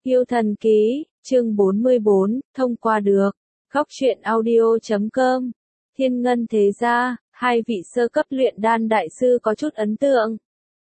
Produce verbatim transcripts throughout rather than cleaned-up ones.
Yêu thần ký, chương bốn mươi bốn, thông qua được. Góc truyện audio chấm com. Thiên Ngân Thế Gia, hai vị sơ cấp luyện đan đại sư có chút ấn tượng.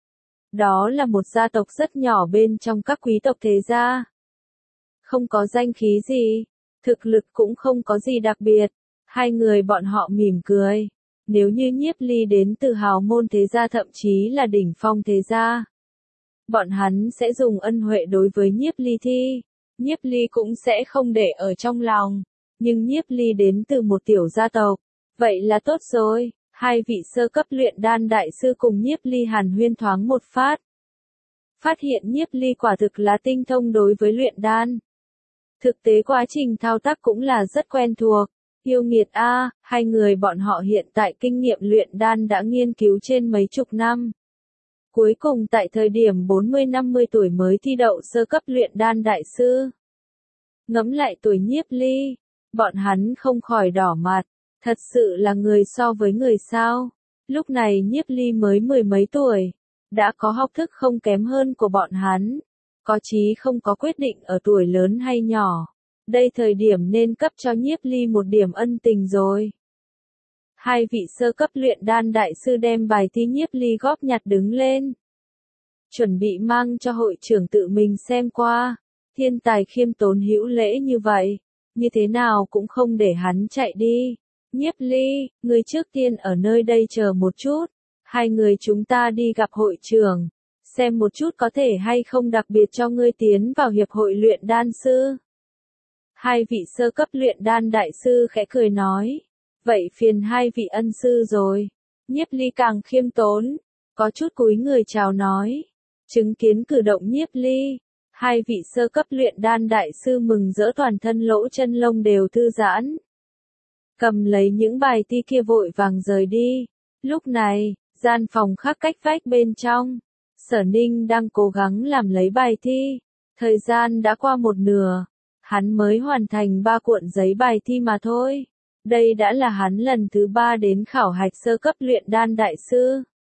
Đó là một gia tộc rất nhỏ bên trong các quý tộc thế gia. Không có danh khí gì, thực lực cũng không có gì đặc biệt. Hai người bọn họ mỉm cười. Nếu như Nhiếp Ly đến từ hào môn thế gia thậm chí là đỉnh phong thế gia, bọn hắn sẽ dùng ân huệ đối với Nhiếp Ly thi. Nhiếp Ly cũng sẽ không để ở trong lòng. Nhưng Nhiếp Ly đến từ một tiểu gia tộc. Vậy là tốt rồi. Hai vị sơ cấp luyện đan đại sư cùng Nhiếp Ly hàn huyên thoáng một phát. Phát hiện Nhiếp Ly quả thực là tinh thông đối với luyện đan. Thực tế quá trình thao tác cũng là rất quen thuộc. Yêu nghiệt a, hai người bọn họ hiện tại kinh nghiệm luyện đan đã nghiên cứu trên mấy chục năm. Cuối cùng tại thời điểm bốn mươi năm mươi tuổi mới thi đậu sơ cấp luyện đan đại sư. Ngẫm lại tuổi Nhiếp Ly, bọn hắn không khỏi đỏ mặt, thật sự là người so với người sao. Lúc này Nhiếp Ly mới mười mấy tuổi, đã có học thức không kém hơn của bọn hắn, có chí không có quyết định ở tuổi lớn hay nhỏ. Đây thời điểm nên cấp cho Nhiếp Ly một điểm ân tình rồi. Hai vị sơ cấp luyện đan đại sư đem bài thi Nhiếp Ly góp nhặt đứng lên. Chuẩn bị mang cho hội trưởng tự mình xem qua. Thiên tài khiêm tốn hữu lễ như vậy, như thế nào cũng không để hắn chạy đi. Nhiếp Ly, người trước tiên ở nơi đây chờ một chút. Hai người chúng ta đi gặp hội trưởng, xem một chút có thể hay không đặc biệt cho ngươi tiến vào hiệp hội luyện đan sư. Hai vị sơ cấp luyện đan đại sư khẽ cười nói. Vậy phiền hai vị ân sư rồi. Nhiếp Ly càng khiêm tốn, có chút cúi người chào nói. Chứng kiến cử động Nhiếp Ly, hai vị sơ cấp luyện đan đại sư mừng rỡ toàn thân lỗ chân lông đều thư giãn. Cầm lấy những bài thi kia vội vàng rời đi. Lúc này, gian phòng khác cách vách bên trong, Sở Ninh đang cố gắng làm lấy bài thi. Thời gian đã qua một nửa, hắn mới hoàn thành ba cuộn giấy bài thi mà thôi. Đây đã là hắn lần thứ ba đến khảo hạch sơ cấp luyện đan đại sư.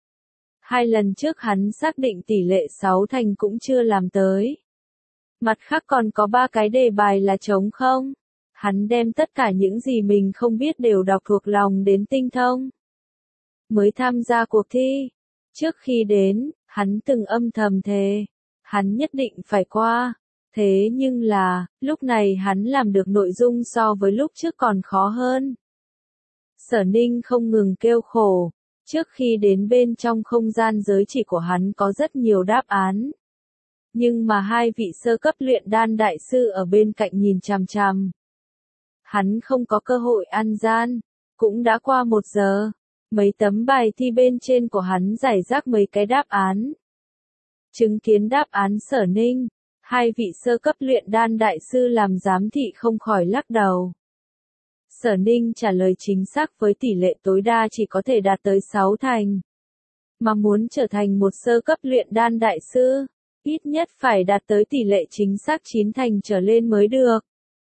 Hai lần trước hắn xác định tỷ lệ sáu thành cũng chưa làm tới. Mặt khác còn có ba cái đề bài là trống không. Hắn đem tất cả những gì mình không biết đều đọc thuộc lòng đến tinh thông. Mới tham gia cuộc thi. Trước khi đến, hắn từng âm thầm thề. Hắn nhất định phải qua. Thế nhưng là, lúc này hắn làm được nội dung so với lúc trước còn khó hơn. Sở Ninh không ngừng kêu khổ. Trước khi đến bên trong không gian giới chỉ của hắn có rất nhiều đáp án. Nhưng mà hai vị sơ cấp luyện đan đại sư ở bên cạnh nhìn chằm chằm. Hắn không có cơ hội ăn gian. Cũng đã qua một giờ. Mấy tấm bài thi bên trên của hắn giải rác mấy cái đáp án. Chứng kiến đáp án Sở Ninh, hai vị sơ cấp luyện đan đại sư làm giám thị không khỏi lắc đầu. Sở Ninh trả lời chính xác với tỷ lệ tối đa chỉ có thể đạt tới sáu thành. Mà muốn trở thành một sơ cấp luyện đan đại sư, ít nhất phải đạt tới tỷ lệ chính xác chín thành trở lên mới được.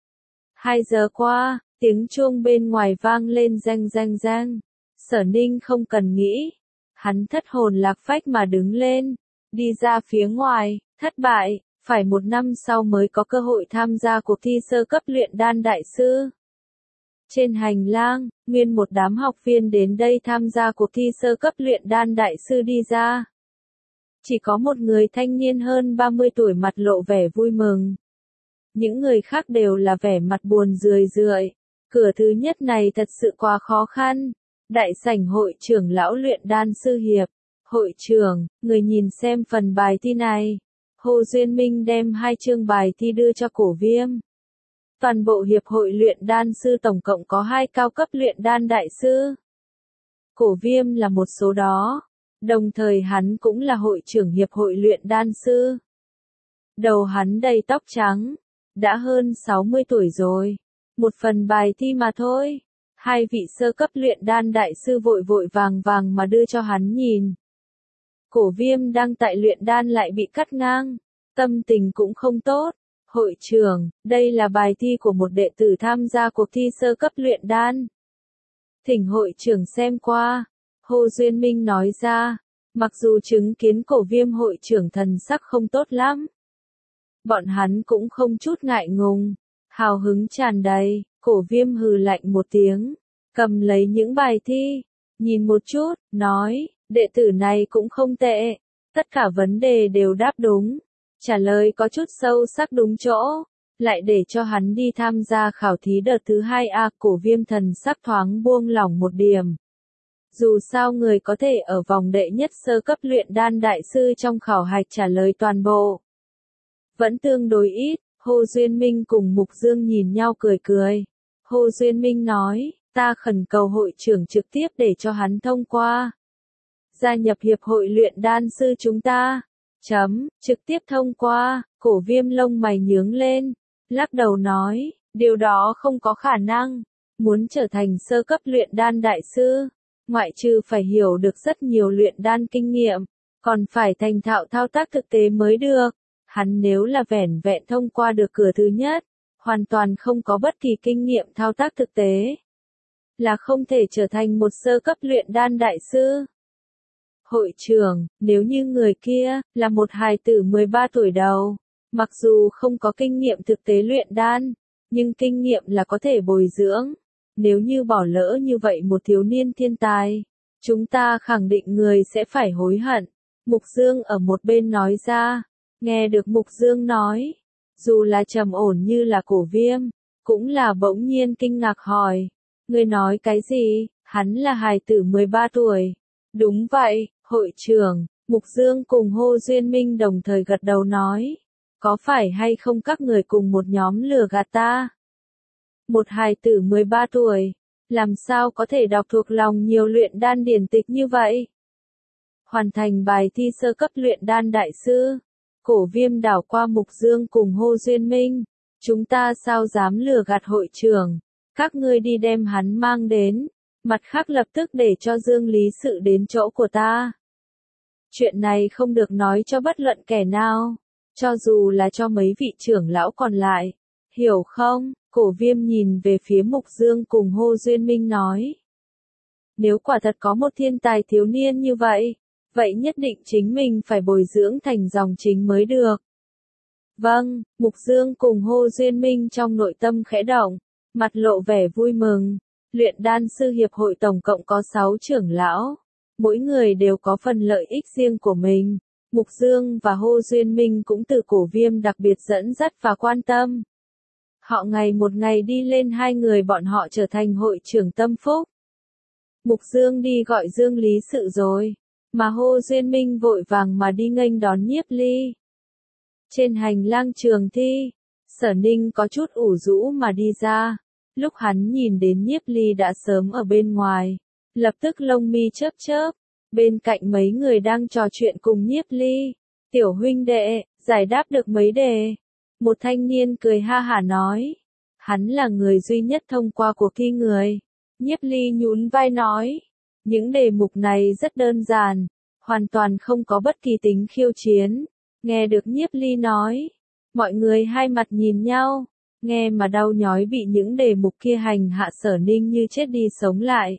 Hai giờ qua, tiếng chuông bên ngoài vang lên reng reng reng. Sở Ninh không cần nghĩ. Hắn thất hồn lạc phách mà đứng lên, đi ra phía ngoài, thất bại, phải một năm sau mới có cơ hội tham gia cuộc thi sơ cấp luyện đan đại sư. Trên hành lang, nguyên một đám học viên đến đây tham gia cuộc thi sơ cấp luyện đan đại sư đi ra. Chỉ có một người thanh niên hơn ba mươi tuổi mặt lộ vẻ vui mừng. Những người khác đều là vẻ mặt buồn rười rượi. Cửa thứ nhất này thật sự quá khó khăn. Đại sảnh hội trưởng lão luyện đan sư hiệp. Hội trưởng, người nhìn xem phần bài thi này. Hồ Duyên Minh đem hai chương bài thi đưa cho Cổ Viêm. Toàn bộ hiệp hội luyện đan sư tổng cộng có hai cao cấp luyện đan đại sư. Cổ Viêm là một số đó. Đồng thời hắn cũng là hội trưởng hiệp hội luyện đan sư. Đầu hắn đầy tóc trắng. Đã hơn sáu mươi tuổi rồi. Một phần bài thi mà thôi. Hai vị sơ cấp luyện đan đại sư vội vội vàng vàng mà đưa cho hắn nhìn. Cổ Viêm đang tại luyện đan lại bị cắt ngang. Tâm tình cũng không tốt. Hội trưởng, đây là bài thi của một đệ tử tham gia cuộc thi sơ cấp luyện đan. Thỉnh hội trưởng xem qua. Hồ Duyên Minh nói ra. Mặc dù chứng kiến Cổ Viêm hội trưởng thần sắc không tốt lắm. bọn hắn cũng không chút ngại ngùng, hào hứng tràn đầy. Cổ Viêm hừ lạnh một tiếng, cầm lấy những bài thi, nhìn một chút, nói, đệ tử này cũng không tệ, tất cả vấn đề đều đáp đúng, trả lời có chút sâu sắc đúng chỗ, lại để cho hắn đi tham gia khảo thí đợt thứ hai a. Cổ Viêm thần sắc thoáng buông lỏng một điểm. Dù sao người có thể ở vòng đệ nhất sơ cấp luyện đan đại sư trong khảo hạch trả lời toàn bộ, vẫn tương đối ít. Hồ Duyên Minh cùng Mục Dương nhìn nhau cười cười. Hồ Duyên Minh nói, ta khẩn cầu hội trưởng trực tiếp để cho hắn thông qua. Gia nhập hiệp hội luyện đan sư chúng ta. Chấm, trực tiếp thông qua. Cổ Viêm lông mày nhướng lên, lắc đầu nói, điều đó không có khả năng. Muốn trở thành sơ cấp luyện đan đại sư, ngoại trừ phải hiểu được rất nhiều luyện đan kinh nghiệm, còn phải thành thạo thao tác thực tế mới được. Hắn nếu là vẻn vẹn thông qua được cửa thứ nhất, hoàn toàn không có bất kỳ kinh nghiệm thao tác thực tế, là không thể trở thành một sơ cấp luyện đan đại sư. Hội trưởng, nếu như người kia là một hài tử mười ba tuổi đầu, mặc dù không có kinh nghiệm thực tế luyện đan, nhưng kinh nghiệm là có thể bồi dưỡng. Nếu như bỏ lỡ như vậy một thiếu niên thiên tài, chúng ta khẳng định người sẽ phải hối hận. Mục Dương ở một bên nói ra. Nghe được Mục Dương nói, dù là trầm ổn như là Cổ Viêm, cũng là bỗng nhiên kinh ngạc hỏi, ngươi nói cái gì? Hắn là hài tử mười ba tuổi. Đúng vậy, hội trưởng. Mục Dương cùng Hồ Duyên Minh đồng thời gật đầu nói, có phải hay không các người cùng một nhóm lừa gạt ta? Một hài tử mười ba tuổi, làm sao có thể đọc thuộc lòng nhiều luyện đan điển tịch như vậy? Hoàn thành bài thi sơ cấp luyện đan đại sư. Cổ Viêm đảo qua Mục Dương cùng Hồ Duyên Minh, chúng ta sao dám lừa gạt hội trưởng, các ngươi đi đem hắn mang đến, mặt khác lập tức để cho Dương Lý Sự đến chỗ của ta. Chuyện này không được nói cho bất luận kẻ nào, cho dù là cho mấy vị trưởng lão còn lại, hiểu không? Cổ Viêm nhìn về phía Mục Dương cùng Hồ Duyên Minh nói, nếu quả thật có một thiên tài thiếu niên như vậy, vậy nhất định chính mình phải bồi dưỡng thành dòng chính mới được. Vâng, Mục Dương cùng Hồ Duyên Minh trong nội tâm khẽ động, mặt lộ vẻ vui mừng. Luyện đan sư hiệp hội tổng cộng có sáu trưởng lão, mỗi người đều có phần lợi ích riêng của mình. Mục Dương và Hồ Duyên Minh cũng từ Cổ Viêm đặc biệt dẫn dắt và quan tâm. Họ ngày một ngày đi lên, hai người bọn họ trở thành hội trưởng tâm phúc. Mục Dương đi gọi Dương Lý Sự rồi, mà Hồ Duyên Minh vội vàng mà đi nghênh đón Nhiếp Ly. Trên hành lang trường thi, Sở Ninh có chút ủ rũ mà đi ra, lúc hắn nhìn đến Nhiếp Ly đã sớm ở bên ngoài, lập tức lông mi chớp chớp, bên cạnh mấy người đang trò chuyện cùng Nhiếp Ly. Tiểu huynh đệ, giải đáp được mấy đề. Một thanh niên cười ha hả nói, hắn là người duy nhất thông qua cuộc thi người. Nhiếp Ly nhún vai nói, những đề mục này rất đơn giản, hoàn toàn không có bất kỳ tính khiêu chiến. Nghe được Nhiếp Ly nói, mọi người hai mặt nhìn nhau, nghe mà đau nhói, bị những đề mục kia hành hạ Sở Ninh như chết đi sống lại.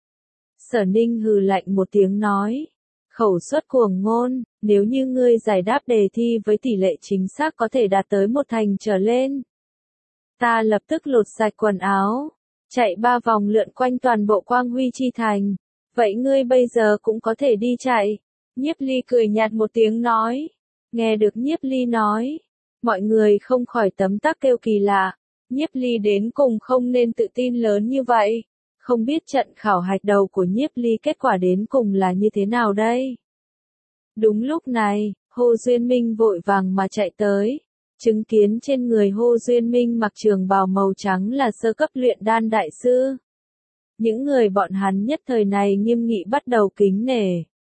Sở Ninh hừ lạnh một tiếng nói, khẩu suất cuồng ngôn, nếu như ngươi giải đáp đề thi với tỷ lệ chính xác có thể đạt tới một thành trở lên, ta lập tức lột sạch quần áo, chạy ba vòng lượn quanh toàn bộ Quang Huy Chi Thành. Vậy ngươi bây giờ cũng có thể đi chạy. Nhiếp Ly cười nhạt một tiếng nói. Nghe được Nhiếp Ly nói, mọi người không khỏi tấm tắc kêu kỳ lạ. Nhiếp Ly đến cùng không nên tự tin lớn như vậy. Không biết trận khảo hạch đầu của Nhiếp Ly kết quả đến cùng là như thế nào đây? Đúng lúc này, Hồ Duyên Minh vội vàng mà chạy tới. Chứng kiến trên người Hồ Duyên Minh mặc trường bào màu trắng là sơ cấp luyện đan đại sư. Những người bọn hắn nhất thời này nghiêm nghị bắt đầu kính nể.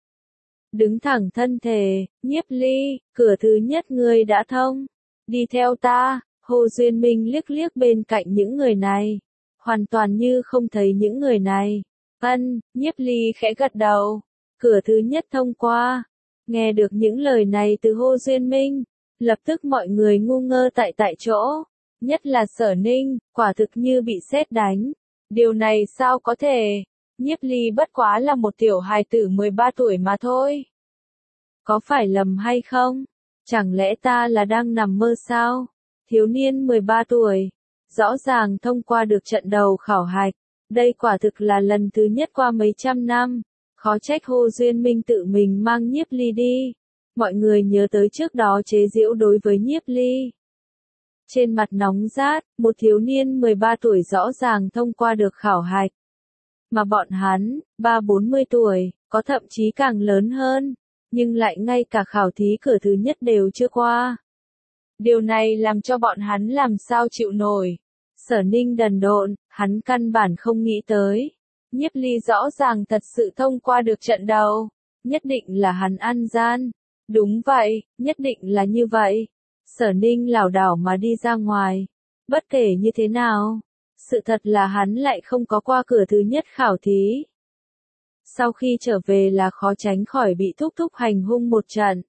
Đứng thẳng thân thể, Nhiếp Ly, cửa thứ nhất ngươi đã thông. Đi theo ta. Hồ Duyên Minh liếc liếc bên cạnh những người này, hoàn toàn như không thấy những người này. Ân, Nhiếp Ly khẽ gật đầu. Cửa thứ nhất thông qua. Nghe được những lời này từ Hồ Duyên Minh, lập tức mọi người ngu ngơ tại tại chỗ. Nhất là Sở Ninh, quả thực như bị sét đánh. Điều này sao có thể? Nhiếp Ly bất quá là một tiểu hài tử mười ba tuổi mà thôi. Có phải lầm hay không? Chẳng lẽ ta là đang nằm mơ sao? Thiếu niên mười ba tuổi, rõ ràng thông qua được trận đầu khảo hạch. Đây quả thực là lần thứ nhất qua mấy trăm năm. Khó trách Hồ Duyên Minh tự mình mang Nhiếp Ly đi. Mọi người nhớ tới trước đó chế giễu đối với Nhiếp Ly. Trên mặt nóng rát, một thiếu niên mười ba tuổi rõ ràng thông qua được khảo hạch. Mà bọn hắn, ba bốn mươi tuổi, có thậm chí càng lớn hơn, nhưng lại ngay cả khảo thí cửa thứ nhất đều chưa qua. Điều này làm cho bọn hắn làm sao chịu nổi. Sở Ninh đần độn, hắn căn bản không nghĩ tới. Nhiếp Ly rõ ràng thật sự thông qua được trận đầu. Nhất định là hắn ăn gian. Đúng vậy, nhất định là như vậy. Sở Ninh lảo đảo mà đi ra ngoài. Bất kể như thế nào, sự thật là hắn lại không có qua cửa thứ nhất khảo thí. Sau khi trở về là khó tránh khỏi bị thúc thúc hành hung một trận.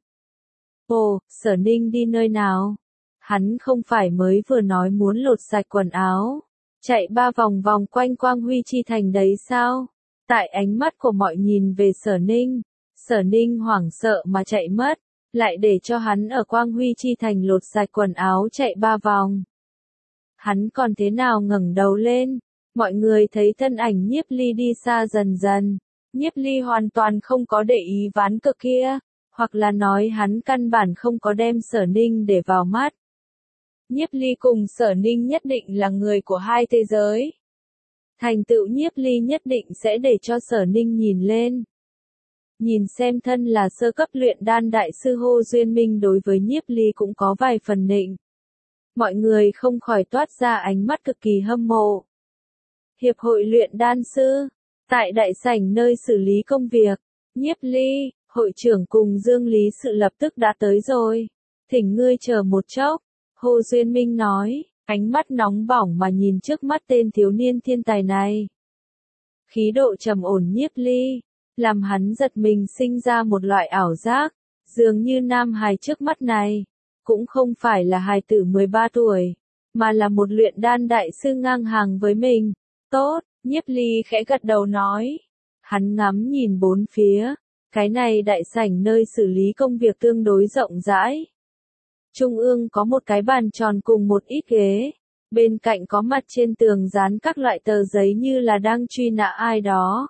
Ồ, Sở Ninh đi nơi nào? Hắn không phải mới vừa nói muốn lột sạch quần áo, chạy ba vòng vòng quanh Quang Huy Chi Thành đấy sao? Tại ánh mắt của mọi nhìn về Sở Ninh, Sở Ninh hoảng sợ mà chạy mất, lại để cho hắn ở Quang Huy Chi Thành lột sạch quần áo chạy ba vòng. Hắn còn thế nào ngẩng đầu lên, mọi người thấy thân ảnh Nhiếp Ly đi xa dần dần. Nhiếp Ly hoàn toàn không có để ý ván cược kia, hoặc là nói hắn căn bản không có đem Sở Ninh để vào mắt. Nhiếp Ly cùng Sở Ninh nhất định là người của hai thế giới. Thành tựu Nhiếp Ly nhất định sẽ để cho Sở Ninh nhìn lên. Nhìn xem thân là sơ cấp luyện đan đại sư Hồ Duyên Minh đối với Nhiếp Ly cũng có vài phần nịnh. Mọi người không khỏi toát ra ánh mắt cực kỳ hâm mộ. Hiệp hội luyện đan sư, tại đại sảnh nơi xử lý công việc, Nhiếp Ly, hội trưởng cùng Dương Lý Sự lập tức đã tới rồi. Thỉnh ngươi chờ một chốc, Hồ Duyên Minh nói, ánh mắt nóng bỏng mà nhìn trước mắt tên thiếu niên thiên tài này. Khí độ trầm ổn Nhiếp Ly, làm hắn giật mình sinh ra một loại ảo giác, dường như nam hài trước mắt này, cũng không phải là hài tử mười ba tuổi, mà là một luyện đan đại sư ngang hàng với mình. Tốt, Nhiếp Ly khẽ gật đầu nói. Hắn ngắm nhìn bốn phía, cái này đại sảnh nơi xử lý công việc tương đối rộng rãi. Trung ương có một cái bàn tròn cùng một ít ghế, bên cạnh có mặt trên tường dán các loại tờ giấy như là đang truy nã ai đó.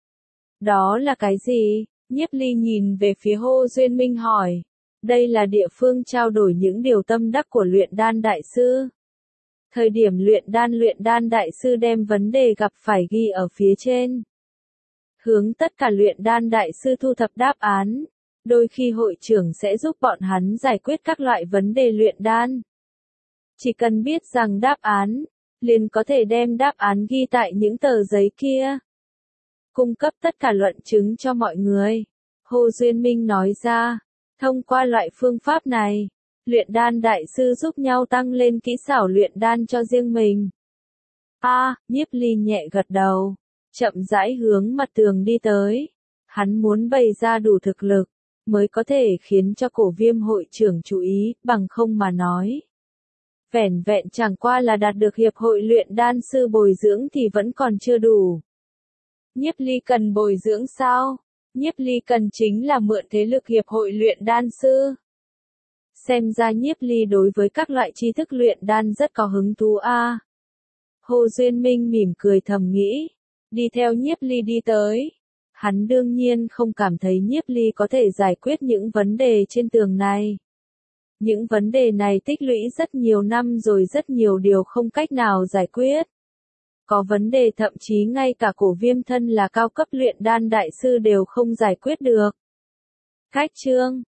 Đó là cái gì? Nhiếp Ly nhìn về phía Hồ Duyên Minh hỏi. Đây là địa phương trao đổi những điều tâm đắc của luyện đan đại sư. Thời điểm luyện đan luyện đan đại sư đem vấn đề gặp phải ghi ở phía trên. Hướng tất cả luyện đan đại sư thu thập đáp án. Đôi khi hội trưởng sẽ giúp bọn hắn giải quyết các loại vấn đề luyện đan. Chỉ cần biết rằng đáp án, liền có thể đem đáp án ghi tại những tờ giấy kia. Cung cấp tất cả luận chứng cho mọi người. Hồ Duyên Minh nói ra, thông qua loại phương pháp này, luyện đan đại sư giúp nhau tăng lên kỹ xảo luyện đan cho riêng mình. A, à, Nhiếp Ly nhẹ gật đầu, chậm rãi hướng mặt tường đi tới. Hắn muốn bày ra đủ thực lực, mới có thể khiến cho Cổ Viêm hội trưởng chú ý, bằng không mà nói. Vẻn vẹn chẳng qua là đạt được hiệp hội luyện đan sư bồi dưỡng thì vẫn còn chưa đủ. Nhiếp Ly cần bồi dưỡng sao? Nhiếp Ly cần chính là mượn thế lực hiệp hội luyện đan sư. Xem ra Nhiếp Ly đối với các loại tri thức luyện đan rất có hứng thú a. À. Hồ Duyên Minh mỉm cười thầm nghĩ, đi theo Nhiếp Ly đi tới. Hắn đương nhiên không cảm thấy Nhiếp Ly có thể giải quyết những vấn đề trên tường này. Những vấn đề này tích lũy rất nhiều năm rồi, rất nhiều điều không cách nào giải quyết. Có vấn đề thậm chí ngay cả Cổ Viêm thân là cao cấp luyện đan đại sư đều không giải quyết được. Cách chương